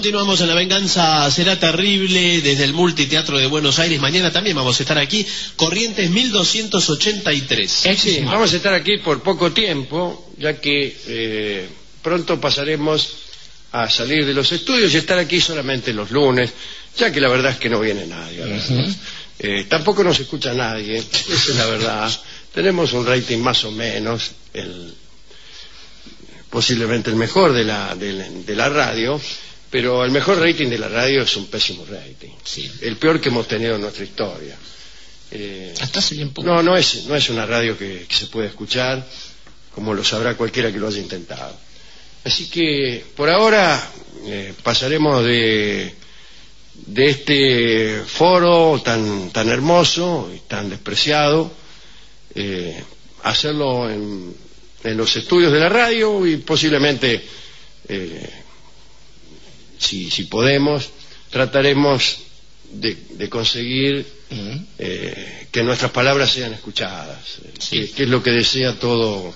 Continuamos en La Venganza Será Terrible desde el Multiteatro de Buenos Aires. Mañana también vamos a estar aquí, Corrientes 1283. Sí, vamos a estar aquí por poco tiempo, ya que pronto pasaremos a salir de los estudios y estar aquí solamente los lunes, ya que la verdad es que no viene nadie. Tampoco nos escucha nadie, esa es la verdad. Tenemos un rating más o menos, posiblemente el mejor de la radio, pero el mejor rating de la radio es un pésimo rating. Sí. El peor que hemos tenido en nuestra historia. Hasta hace bien poco. No es una radio que se puede escuchar, como lo sabrá cualquiera que lo haya intentado. Así que por ahora pasaremos de este foro tan hermoso y tan despreciado, hacerlo en los estudios de la radio y posiblemente, si podemos, trataremos de conseguir que nuestras palabras sean escuchadas, que es lo que desea todo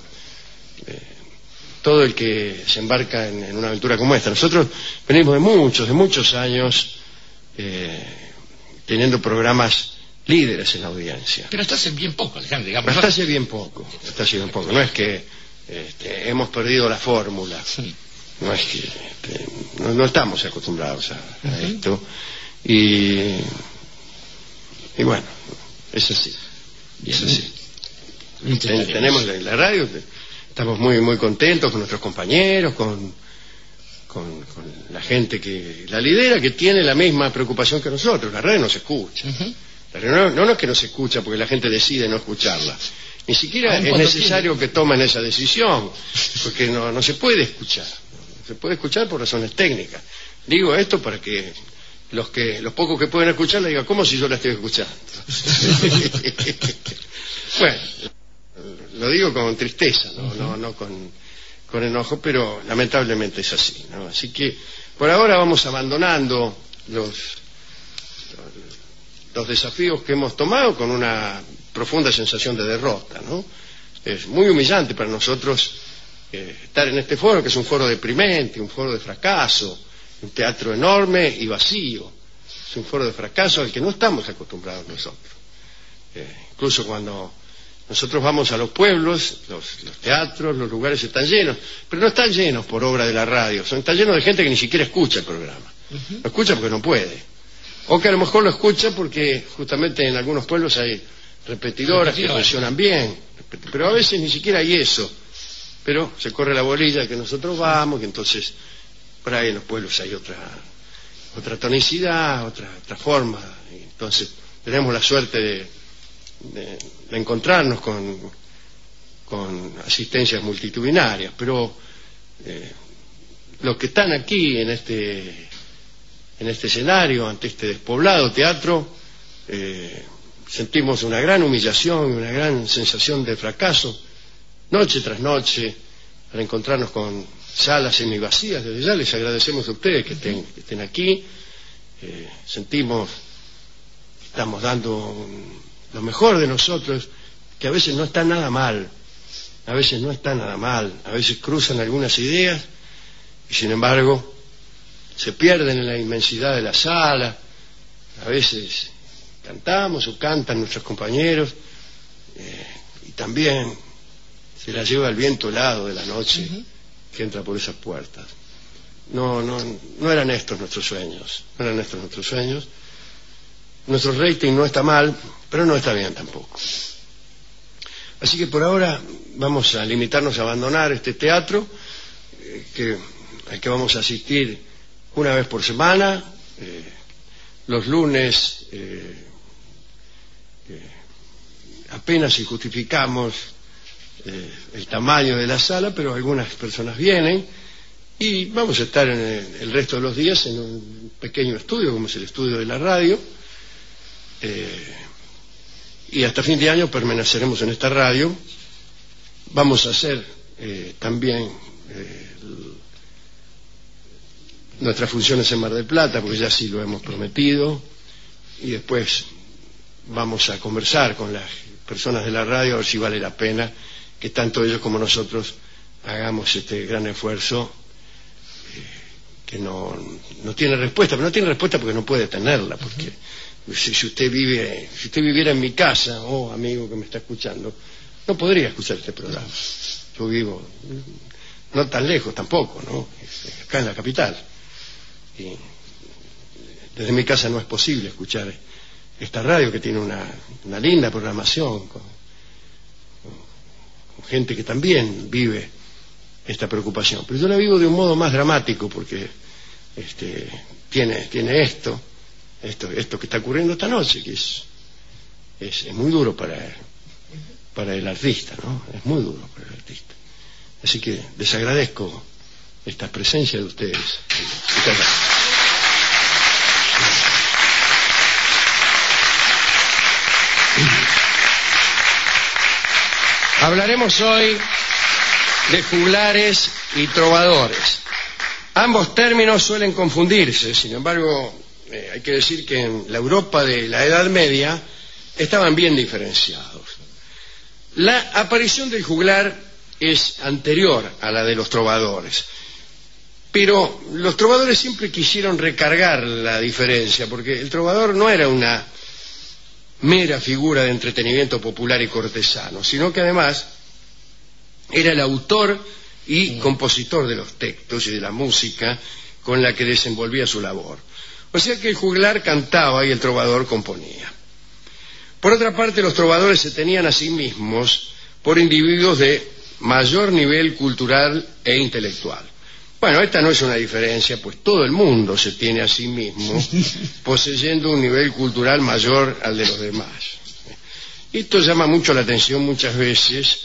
el que se embarca en una aventura como esta. Nosotros venimos de muchos años teniendo programas líderes en la audiencia. Pero hasta hace bien poco, Alejandro, digamos. Hasta hace bien poco. No es que hemos perdido la fórmula. No es que no estamos acostumbrados a esto. Y bueno, es así. Es así. Tenemos la radio, estamos muy contentos con nuestros compañeros, con la gente que la lidera, que tiene la misma preocupación que nosotros. La radio no se escucha. La radio no es que no se escucha porque la gente decide no escucharla. Ni siquiera es necesario que tomen esa decisión, porque no se puede escuchar. Se puede escuchar por razones técnicas. Digo esto para que los pocos que pueden escucharla digan, ¿cómo si yo la estoy escuchando? Bueno, lo digo con tristeza, no con enojo, pero lamentablemente es así, ¿no? Así que por ahora vamos abandonando los desafíos que hemos tomado con una profunda sensación de derrota, ¿no? Es muy humillante para nosotros estar en este foro, que es un foro deprimente, un foro de fracaso, un teatro enorme y vacío. Es un foro de fracaso al que no estamos acostumbrados nosotros. Incluso cuando nosotros vamos a los pueblos, los teatros, los lugares están llenos, pero no están llenos por obra de la radio, están llenos de gente que ni siquiera escucha el programa. Lo escucha porque no puede. O que a lo mejor lo escucha porque justamente en algunos pueblos hay repetidoras que funcionan bien, pero a veces ni siquiera hay eso. Pero se corre la bolilla que nosotros vamos, que entonces por ahí en los pueblos hay otra tonicidad, otra forma. Y entonces tenemos la suerte de encontrarnos con asistencias multitudinarias, pero los que están aquí en este escenario, ante este despoblado teatro, sentimos una gran humillación, una gran sensación de fracaso, noche tras noche, al encontrarnos con salas semivacías. Desde ya les agradecemos a ustedes que estén aquí. Sentimos que estamos dando lo mejor de nosotros, que a veces no está nada mal, a veces cruzan algunas ideas y sin embargo se pierden en la inmensidad de la sala. A veces cantamos o cantan nuestros compañeros y también se la lleva el viento helado de la noche que entra por esas puertas. No eran estos nuestros sueños. Nuestro rating no está mal, pero no está bien tampoco. Así que por ahora vamos a limitarnos a abandonar este teatro al que vamos a asistir una vez por semana. Los lunes apenas si justificamos el tamaño de la sala, pero algunas personas vienen y vamos a estar el resto de los días en un pequeño estudio como es el estudio de la radio, y hasta fin de año permaneceremos en esta radio. Vamos a hacer también nuestras funciones en Mar del Plata, porque ya sí lo hemos prometido, y después vamos a conversar con las personas de la radio a ver si vale la pena que tanto ellos como nosotros hagamos este gran esfuerzo no tiene respuesta, pero no tiene respuesta porque no puede tenerla, porque si usted viviera en mi casa, amigo que me está escuchando, no podría escuchar este programa. Yo vivo no tan lejos tampoco, ¿no? Acá en la capital. Y desde mi casa no es posible escuchar esta radio que tiene una linda programación con gente que también vive esta preocupación. Pero yo la vivo de un modo más dramático porque tiene esto que está ocurriendo esta noche, que es muy duro para el artista, ¿no? Es muy duro para el artista. Así que les agradezco esta presencia de ustedes. Muchas gracias. Hablaremos hoy de juglares y trovadores. Ambos términos suelen confundirse, sin embargo, hay que decir que en la Europa de la Edad Media estaban bien diferenciados. La aparición del juglar es anterior a la de los trovadores, pero los trovadores siempre quisieron recargar la diferencia, porque el trovador no era una mera figura de entretenimiento popular y cortesano, sino que además era el autor y compositor de los textos y de la música con la que desenvolvía su labor. O sea que el juglar cantaba y el trovador componía. Por otra parte, los trovadores se tenían a sí mismos por individuos de mayor nivel cultural e intelectual. Bueno, esta no es una diferencia, pues todo el mundo se tiene a sí mismo poseyendo un nivel cultural mayor al de los demás. Esto llama mucho la atención muchas veces.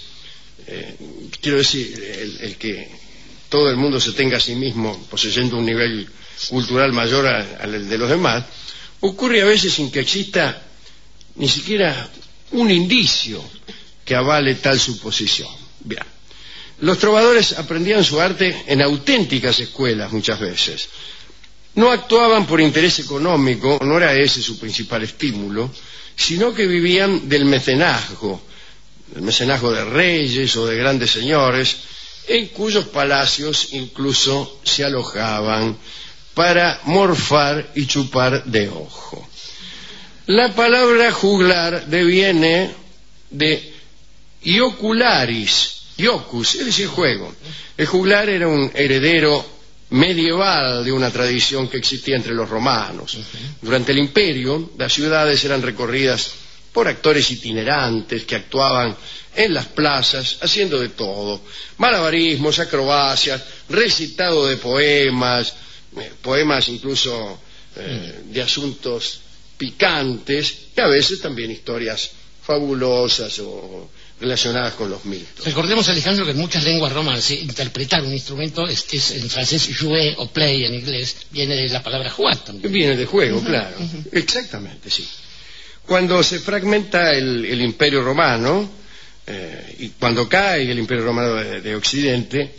Quiero decir, el que todo el mundo se tenga a sí mismo poseyendo un nivel cultural mayor al de los demás, ocurre a veces sin que exista ni siquiera un indicio que avale tal suposición. Bien. Los trovadores aprendían su arte en auténticas escuelas muchas veces. No actuaban por interés económico, no era ese su principal estímulo, sino que vivían del mecenazgo de reyes o de grandes señores, en cuyos palacios incluso se alojaban para morfar y chupar de ojo. La palabra juglar deviene de iocularis, iocus, es decir, juego. El juglar era un heredero medieval de una tradición que existía entre los romanos. Durante el imperio, las ciudades eran recorridas por actores itinerantes que actuaban en las plazas haciendo de todo: malabarismos, acrobacias, recitado de poemas incluso de asuntos picantes, y a veces también historias fabulosas o relacionadas con los mitos. Recordemos, Alejandro, que en muchas lenguas romanas interpretar un instrumento es en francés jouer o play en inglés, viene de la palabra jugar también. Viene de juego, claro. Exactamente, sí. Cuando se fragmenta el Imperio Romano, y cuando cae el Imperio Romano de Occidente,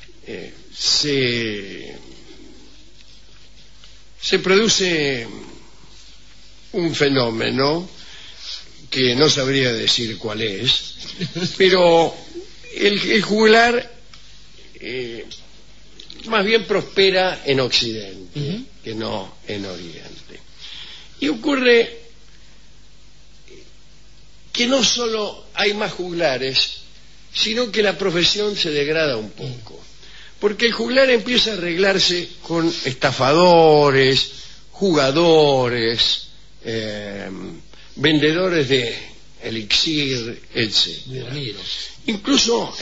se produce un fenómeno que no sabría decir cuál es, pero el juglar más bien prospera en Occidente que no en Oriente. Y ocurre que no solo hay más juglares, sino que la profesión se degrada un poco, porque el juglar empieza a arreglarse con estafadores, jugadores, vendedores de elixir, etc. Incluso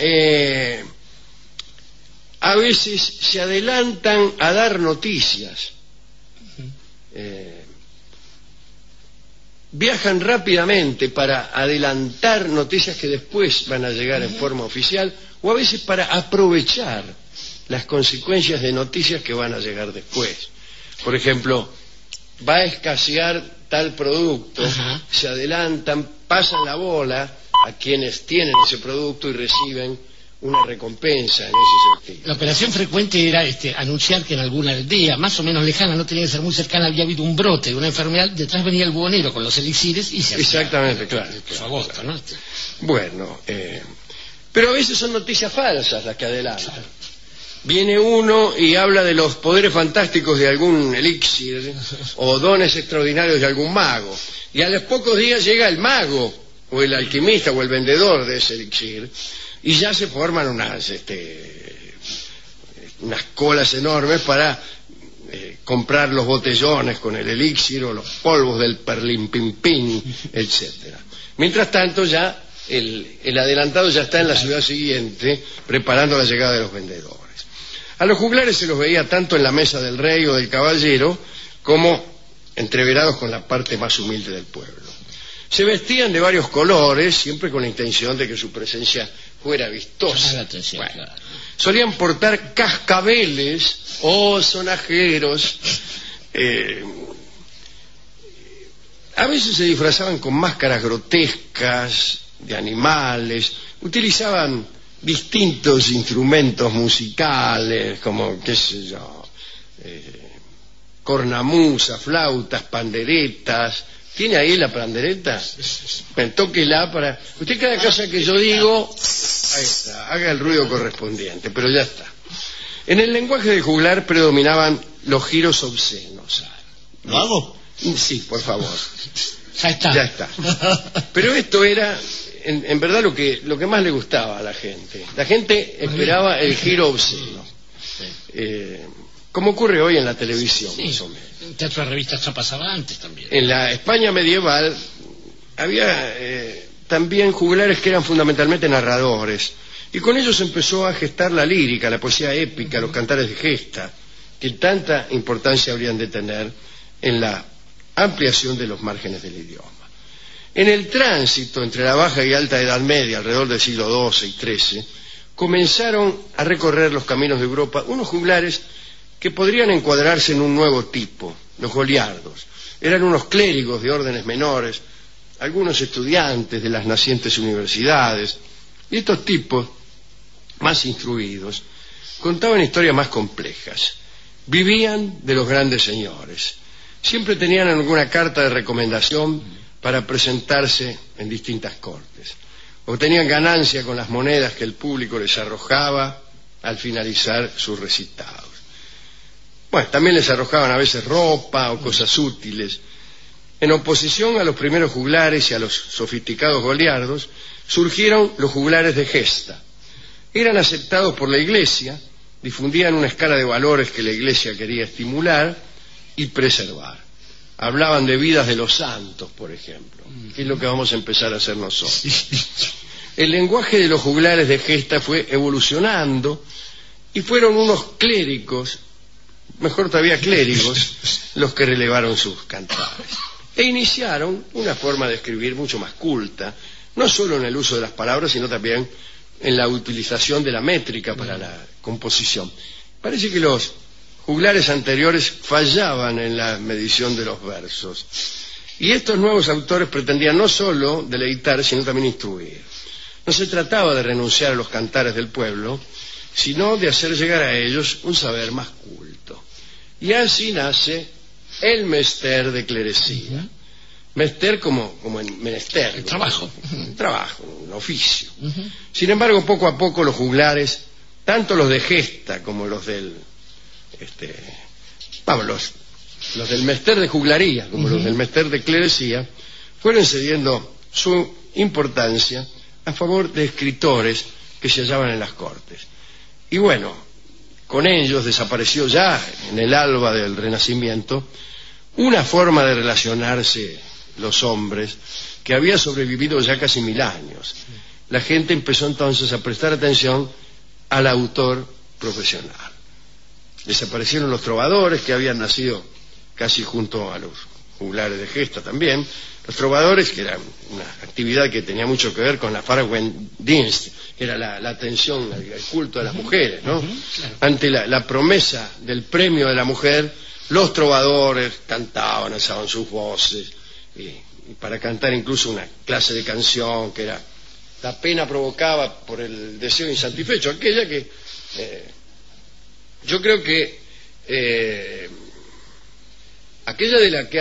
a veces se adelantan a dar noticias, viajan rápidamente para adelantar noticias que después van a llegar en forma oficial, o a veces para aprovechar las consecuencias de noticias que van a llegar después. Por ejemplo, va a escasear tal producto, se adelantan, pasan la bola a quienes tienen ese producto y reciben una recompensa en ese sentido. La operación frecuente era anunciar que en alguna aldea más o menos lejana, no tenía que ser muy cercana, había habido un brote de una enfermedad. Detrás venía el buhonero con los elixires y se hacía. Exactamente, claro. Su agosto, claro. ¿no? Bueno, pero a veces son noticias falsas las que adelantan. viene uno y habla de los poderes fantásticos de algún elixir o dones extraordinarios de algún mago. Y a los pocos días llega el mago, o el alquimista, o el vendedor de ese elixir, y ya se forman unas colas enormes para comprar los botellones con el elixir o los polvos del perlimpimpín, etcétera. Mientras tanto ya el adelantado ya está en la ciudad siguiente preparando la llegada de los vendedores. A los juglares se los veía tanto en la mesa del rey o del caballero como entreverados con la parte más humilde del pueblo. Se vestían de varios colores, siempre con la intención de que su presencia fuera vistosa. Bueno, solían portar cascabeles o sonajeros. A veces se disfrazaban con máscaras grotescas de animales, utilizaban distintos instrumentos musicales, como, qué sé yo, cornamusa, flautas, panderetas. ¿Tiene ahí la pandereta? Bueno, tóquela para... Usted cada cosa que yo digo, ahí está, haga el ruido correspondiente, pero ya está. En el lenguaje de juglar predominaban los giros obscenos. ¿Lo hago? Sí, por favor. Ya está. Ya está. Pero esto era, en verdad, lo que más le gustaba a la gente. La gente esperaba el giro obsceno. Como ocurre hoy en la televisión, sí, más o menos. En teatro de revistas ya pasaba antes también. En la España medieval había también juglares que eran fundamentalmente narradores, y con ellos empezó a gestar la lírica, la poesía épica, los cantares de gesta, que tanta importancia habrían de tener en la ampliación de los márgenes del idioma. En el tránsito entre la baja y alta Edad Media, alrededor del siglo XII y XIII, comenzaron a recorrer los caminos de Europa unos juglares que podrían encuadrarse en un nuevo tipo, los goliardos. Eran unos clérigos de órdenes menores, algunos estudiantes de las nacientes universidades, y estos tipos, más instruidos, contaban historias más complejas. Vivían de los grandes señores. Siempre tenían alguna carta de recomendación para presentarse en distintas cortes. Obtenían ganancia con las monedas que el público les arrojaba al finalizar sus recitados. Bueno, también les arrojaban a veces ropa o cosas útiles. En oposición a los primeros juglares y a los sofisticados goliardos, surgieron los juglares de gesta. Eran aceptados por la Iglesia, difundían una escala de valores que la Iglesia quería estimular y preservar. Hablaban de vidas de los santos, por ejemplo, que es lo que vamos a empezar a hacer nosotros. El lenguaje de los juglares de gesta fue evolucionando y fueron unos clérigos, mejor todavía clérigos, los que relevaron sus cantares. E iniciaron una forma de escribir mucho más culta, no solo en el uso de las palabras, sino también en la utilización de la métrica para la composición. Parece que los juglares anteriores fallaban en la medición de los versos. Y estos nuevos autores pretendían no solo deleitar, sino también instruir. No se trataba de renunciar a los cantares del pueblo, sino de hacer llegar a ellos un saber más culto. Y así nace el mester de clerecía. Mester como en menester. El trabajo. Un trabajo, un oficio. Sin embargo, poco a poco los juglares, tanto los de gesta como los del los del mester de juglaría como los del mester de clerecía, fueron cediendo su importancia a favor de escritores que se hallaban en las cortes. Y bueno, con ellos desapareció ya en el alba del Renacimiento una forma de relacionarse los hombres que había sobrevivido ya casi 1000 años. La gente empezó entonces a prestar atención al autor profesional. Desaparecieron los trovadores, que habían nacido casi junto a los juglares de gesta también. Los trovadores, que era una actividad que tenía mucho que ver con la Farwendienst, que era la atención al culto de las mujeres, ¿no? Claro. Ante la promesa del premio de la mujer, los trovadores cantaban, alzaban sus voces, y para cantar incluso una clase de canción que era la pena provocada por el deseo insatisfecho, aquella que yo creo que aquella de la que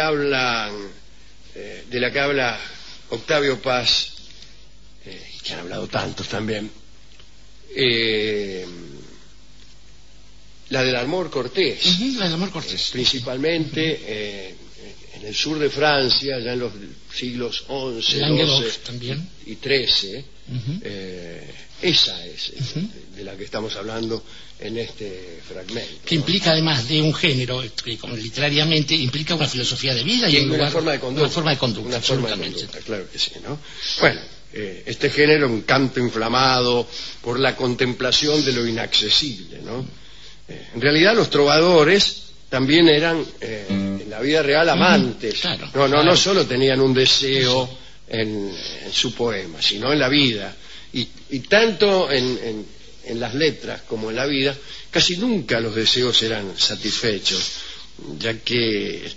habla Octavio Paz, que han hablado tantos también, la del amor cortés. La del amor cortés. Principalmente en el sur de Francia, ya en los siglos XI, XII y XIII. Esa es de la que estamos hablando en este fragmento. Que implica, además de un género, que como literariamente implica una filosofía de vida y una forma de conducta. Una forma de conducta, una forma de conducta, claro que sí, ¿no? Bueno, este género, un canto inflamado por la contemplación de lo inaccesible, ¿no? En realidad los trovadores también eran en la vida real amantes. Claro, no solo tenían un deseo en su poema, sino en la vida. Y tanto en las letras como en la vida, casi nunca los deseos eran satisfechos, ya que,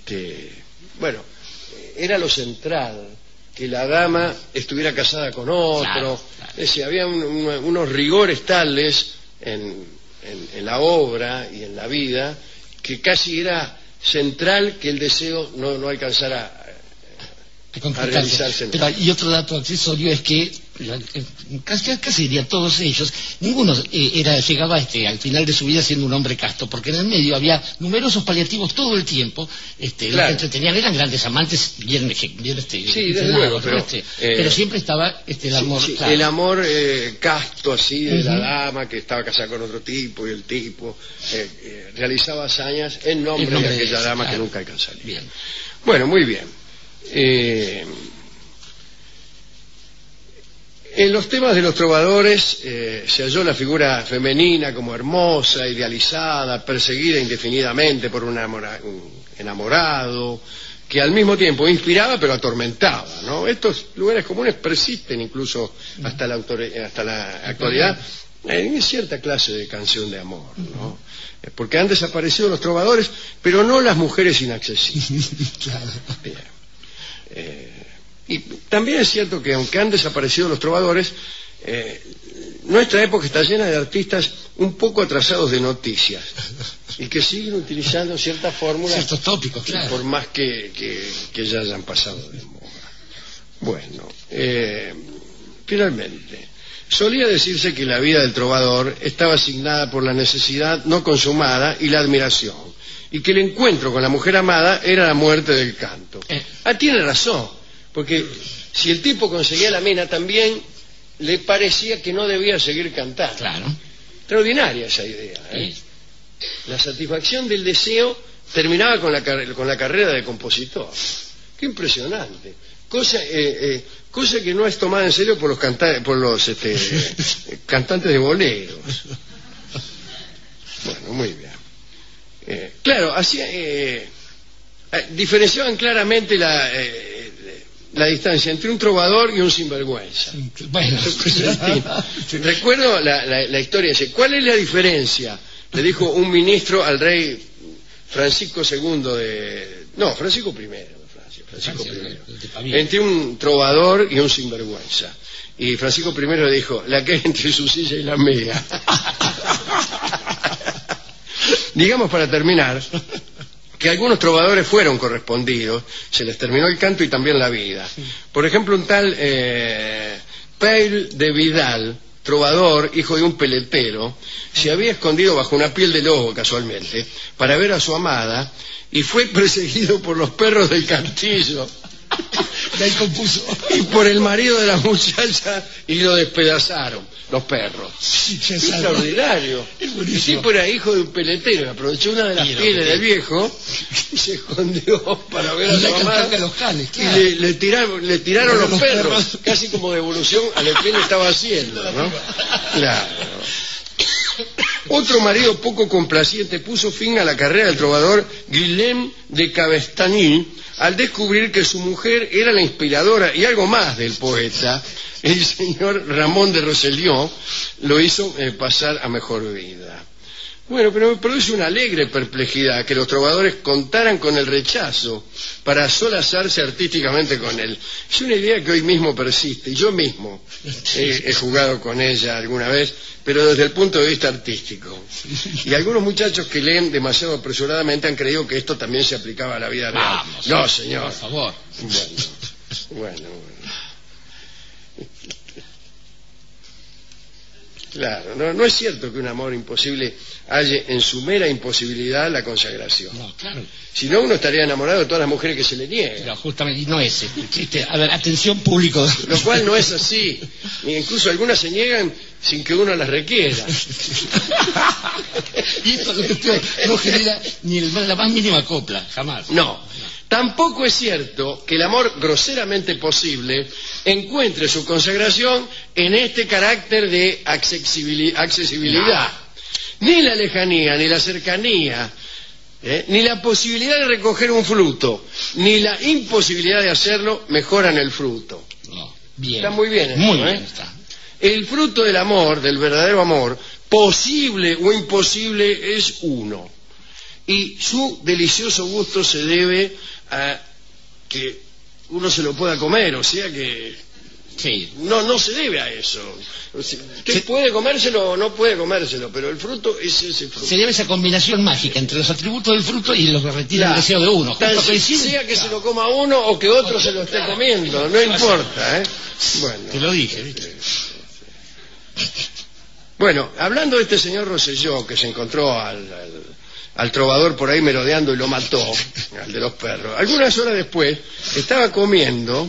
era lo central que la dama estuviera casada con otro. Claro. Es decir, había unos rigores tales en la obra y en la vida que casi era central que el deseo no alcanzara a realizarse. Pero hay otro dato accesorio, es que casi diría todos ellos, ninguno llegaba al final de su vida siendo un hombre casto, porque en el medio había numerosos paliativos todo el tiempo. Los que entretenían eran grandes amantes, bien sí, desde luego, pero siempre estaba el amor. Sí, claro. El amor casto, así, de la dama que estaba casada con otro tipo, y el tipo realizaba hazañas en nombre de aquella dama que nunca alcanzaría. Bien. Bueno, muy bien. En los temas de los trovadores se halló la figura femenina como hermosa, idealizada, perseguida indefinidamente por un enamorado, que al mismo tiempo inspiraba pero atormentaba, ¿no? Estos lugares comunes persisten incluso hasta la actualidad en cierta clase de canción de amor, ¿no? Porque han desaparecido los trovadores, pero no las mujeres inaccesibles. Bien. Y también es cierto que aunque han desaparecido los trovadores, nuestra época está llena de artistas un poco atrasados de noticias y que siguen utilizando ciertas fórmulas, ciertos tópicos, claro, por más que ya hayan pasado de moda. Bueno, finalmente, solía decirse que la vida del trovador estaba asignada por la necesidad no consumada y la admiración, y que el encuentro con la mujer amada era la muerte del canto. Tiene razón, porque si el tipo conseguía la mina, también le parecía que no debía seguir cantando. Claro. Extraordinaria esa idea, ¿eh? La satisfacción del deseo terminaba con la carrera de compositor. Qué impresionante. Cosa que no es tomada en serio por los cantantes de boleros. Bueno, muy bien. Claro, diferenciaban claramente la distancia entre un trovador y un sinvergüenza. Bueno, recuerdo la historia. ¿Cuál es la diferencia? Le dijo un ministro al rey Francisco II Francisco I de Francia, entre un trovador y un sinvergüenza. Y Francisco I le dijo: la que hay entre su silla y la mía. Digamos, para terminar, que algunos trovadores fueron correspondidos, se les terminó el canto y también la vida. Por ejemplo, un tal Peil de Vidal, trovador, hijo de un peletero, se había escondido bajo una piel de lobo, casualmente, para ver a su amada, y fue perseguido por los perros del castillo. De ahí compuso. Y por el marido de la muchacha, y lo despedazaron los perros. Extraordinario. El tipo era hijo de un peletero, aprovechó una de las pieles del viejo y se escondió para ver a su mamá. Y le tiraron los perros, casi como devolución a lo que él estaba haciendo, ¿no? Claro. Otro marido poco complaciente puso fin a la carrera del trovador Guillem de Cabestany al descubrir que su mujer era la inspiradora y algo más del poeta. El señor Ramón de Rosellón lo hizo pasar a mejor vida. Bueno, pero me produce una alegre perplejidad que los trovadores contaran con el rechazo para solazarse artísticamente con él. Es una idea que hoy mismo persiste, y yo mismo he jugado con ella alguna vez, pero desde el punto de vista artístico. Y algunos muchachos que leen demasiado apresuradamente han creído que esto también se aplicaba a la vida real. Vamos, no, señor. Por favor. Bueno. Claro, no es cierto que un amor imposible halle en su mera imposibilidad la consagración. No, claro. Si no, uno estaría enamorado de todas las mujeres que se le niegan. Pero justamente, y no es el chiste. A ver, atención público. Lo cual no es así. Incluso algunas se niegan sin que uno las requiera. Y esto lo que peor, no genera ni la más mínima copla, jamás. No. Tampoco es cierto que el amor groseramente posible encuentre su consagración en este carácter de accesibilidad. Ni la lejanía, ni la cercanía, ni la posibilidad de recoger un fruto, ni la imposibilidad de hacerlo mejoran el fruto. No, bien. Está muy bien esto, Muy bien está. El fruto del amor, del verdadero amor, posible o imposible, es uno. Y su delicioso gusto se debe a que uno se lo pueda comer, o sea que sí. No se debe a eso. Usted puede comérselo o no puede comérselo, pero el fruto es ese fruto. Se debe a esa combinación mágica entre los atributos del fruto y lo que retira el deseo de uno. Sea que se lo coma uno o que otro se lo esté comiendo, no importa, ¿eh? Bueno, te lo dije, ¿viste? Bueno, hablando de este señor Rosselló que se encontró al trovador por ahí merodeando y lo mató, al de los perros. Algunas horas después estaba comiendo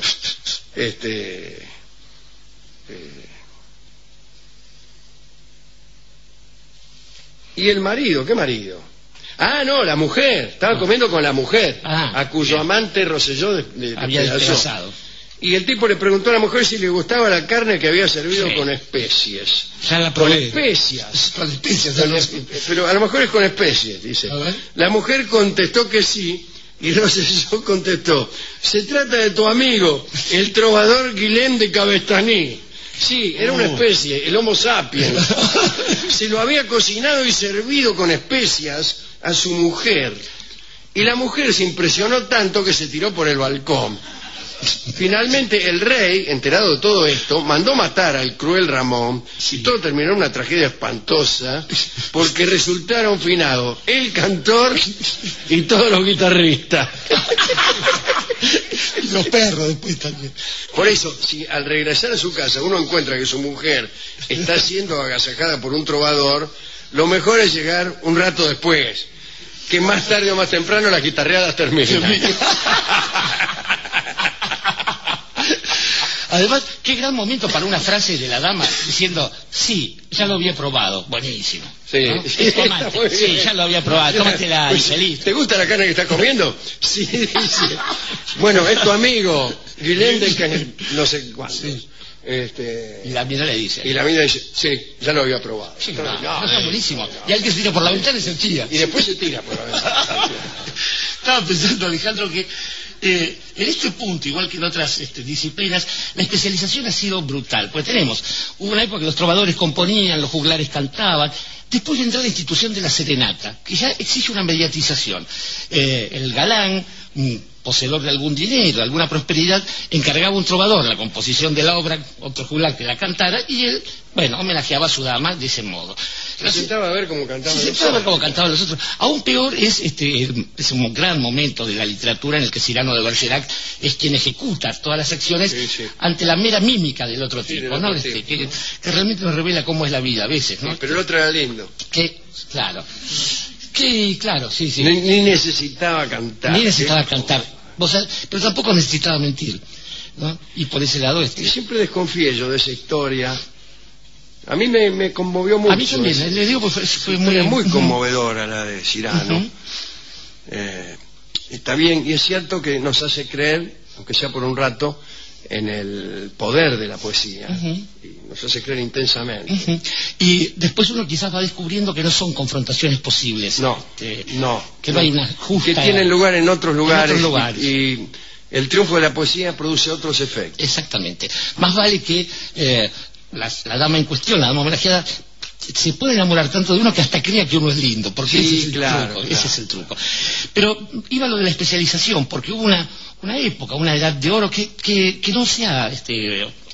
y el marido, ¿qué marido? Ah, no, la mujer, estaba comiendo con la mujer, a cuyo amante Rosselló había despedazado. Y el tipo le preguntó a la mujer si le gustaba la carne que había servido con especies. Ya la probé. Con especias. Con especias. Pero a lo mejor es con especies, dice. La mujer contestó que sí, y Rosselló contestó: se trata de tu amigo, el trovador Guilén de Cabestaní. Sí, era una especie, el Homo sapiens. Se lo había cocinado y servido con especias a su mujer. Y la mujer se impresionó tanto que se tiró por el balcón. Finalmente el rey, enterado de todo esto, mandó matar al cruel Ramón, y todo terminó en una tragedia espantosa, porque resultaron finados el cantor y todos los guitarristas. Y los perros después también. Por eso, si al regresar a su casa uno encuentra que su mujer está siendo agasajada por un trovador, lo mejor es llegar un rato después, que más tarde o más temprano las guitarreadas terminan. Además, qué gran momento para una frase de la dama diciendo: sí, ya lo había probado. Buenísimo. Sí, ¿no? sí, ya lo había probado. Tómatela y feliz. ¿Te gusta la carne que estás comiendo? Sí, dice. Bueno, es tu amigo Guilén de no sé cuándo. Sí. Y la mina le dice. Y la mina dice: sí, ya lo había probado. Sí, está buenísimo. Y al que se tira por la ventana y se tira. Y después se tira por la ventana. Estaba pensando, Alejandro, que en este punto, igual que en otras disciplinas, la especialización ha sido brutal. Pues hubo una época que los trovadores componían, los juglares cantaban. Después vendrá la institución de la serenata, que ya exige una mediatización. El galán, poseedor de algún dinero, de alguna prosperidad, encargaba a un trovador la composición de la obra, otro juglar que la cantara, y él, homenajeaba a su dama de ese modo. Se sentaba a ver cómo cantaban los otros. Se sentaba a ver cómo cantaban los otros. Aún peor es un gran momento de la literatura en el que Cyrano de Bergerac es quien ejecuta todas las acciones ante la mera mímica del otro tipo, ¿no? Que realmente nos revela cómo es la vida a veces, ¿no? Sí, pero el otro era lindo. Claro, sí. Ni necesitaba cantar. Ni necesitaba cantar. Pero tampoco necesitaba mentir, ¿no? Y por ese lado siempre desconfié yo de esa historia. A mí me conmovió mucho. A mí también, le digo, porque fue muy conmovedora la de Cyrano. Está bien, y es cierto que nos hace creer, aunque sea por un rato, en el poder de la poesía. Y nos hace creer intensamente. Y después uno quizás va descubriendo que no son confrontaciones posibles. Que no hay una justa... Que tienen lugar en otros lugares. Y el triunfo de la poesía produce otros efectos. Exactamente. Más vale que la dama en cuestión, la dama homenajeada, se puede enamorar tanto de uno que hasta crea que uno es lindo, porque ese es el truco. Pero iba lo de la especialización, porque hubo una época, una edad de oro que no se ha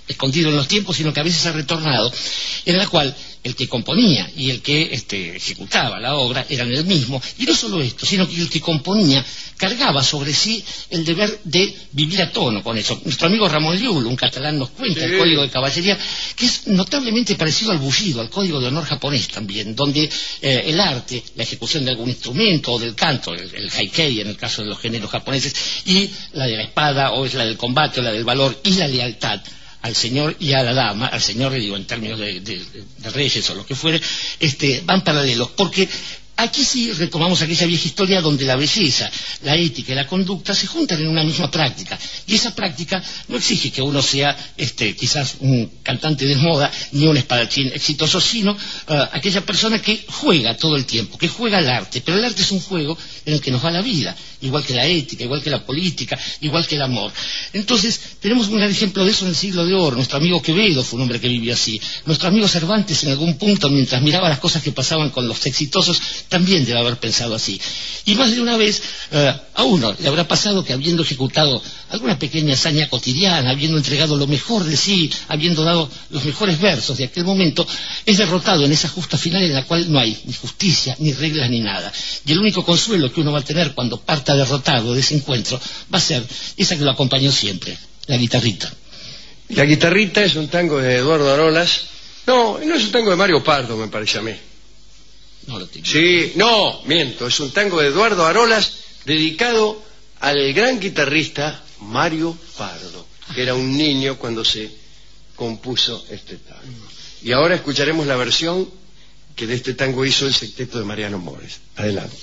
escondido en los tiempos, sino que a veces ha retornado, en la cual el que componía y el que ejecutaba la obra eran el mismo, y no solo esto, sino que el que componía cargaba sobre sí el deber de vivir a tono con eso. Nuestro amigo Ramón Llull, un catalán, nos cuenta el código de caballería, que es notablemente parecido al bullido, al código de honor japonés también, donde el arte, la ejecución de algún instrumento o del canto, el haikai en el caso de los géneros japoneses, y la de la espada, o es la del combate, o la del valor, y la lealtad al señor y a la dama, al señor, digo, en términos de reyes o lo que fuere, van paralelos, porque aquí sí retomamos aquella vieja historia donde la belleza, la ética y la conducta se juntan en una misma práctica, y esa práctica no exige que uno sea quizás un cantante de moda ni un espadachín exitoso, sino aquella persona que juega todo el tiempo, que juega al arte, pero el arte es un juego en el que nos va la vida, igual que la ética, igual que la política, igual que el amor. Entonces tenemos un gran ejemplo de eso en el siglo de oro. Nuestro amigo Quevedo fue un hombre que vivió así, nuestro amigo Cervantes en algún punto, mientras miraba las cosas que pasaban con los exitosos, también debe haber pensado así. Y más de una vez a uno le habrá pasado que, habiendo ejecutado alguna pequeña hazaña cotidiana, habiendo entregado lo mejor de sí, habiendo dado los mejores versos de aquel momento, es derrotado en esa justa final en la cual no hay ni justicia, ni reglas, ni nada. Y el único consuelo que uno va a tener cuando parta derrotado de ese encuentro va a ser esa que lo acompañó siempre, la guitarrita. La guitarrita es un tango de Eduardo Arolas. No es un tango de Mario Pardo, me parece a mí. No lo tengo. Sí, no, miento, es un tango de Eduardo Arolas dedicado al gran guitarrista Mario Pardo, que era un niño cuando se compuso este tango. Y ahora escucharemos la versión que de este tango hizo el sexteto de Mariano Mores. Adelante.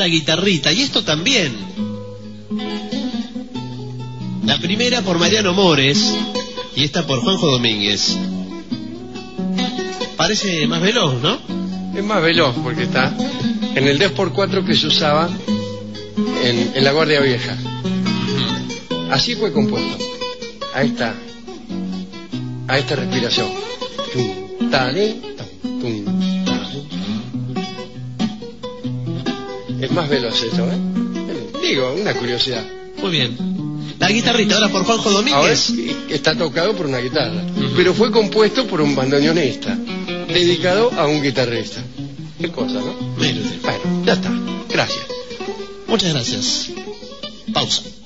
la guitarrita, y esto también. La primera por Mariano Mores y esta por Juanjo Domínguez. Parece más veloz, ¿no? Es más veloz porque está en el 2x4 que se usaba en la Guardia Vieja. Así fue compuesto. A esta respiración. Tum, tale, tum, tale. Es más veloz esto, ¿eh? Digo, una curiosidad. Muy bien. La guitarrita ahora por Juanjo Domínguez. Ahora está tocado por una guitarra, pero fue compuesto por un bandoneonista, dedicado a un guitarrista. Qué cosa, ¿no? Bueno, Bueno, ya está. Gracias. muchas gracias. Pausa.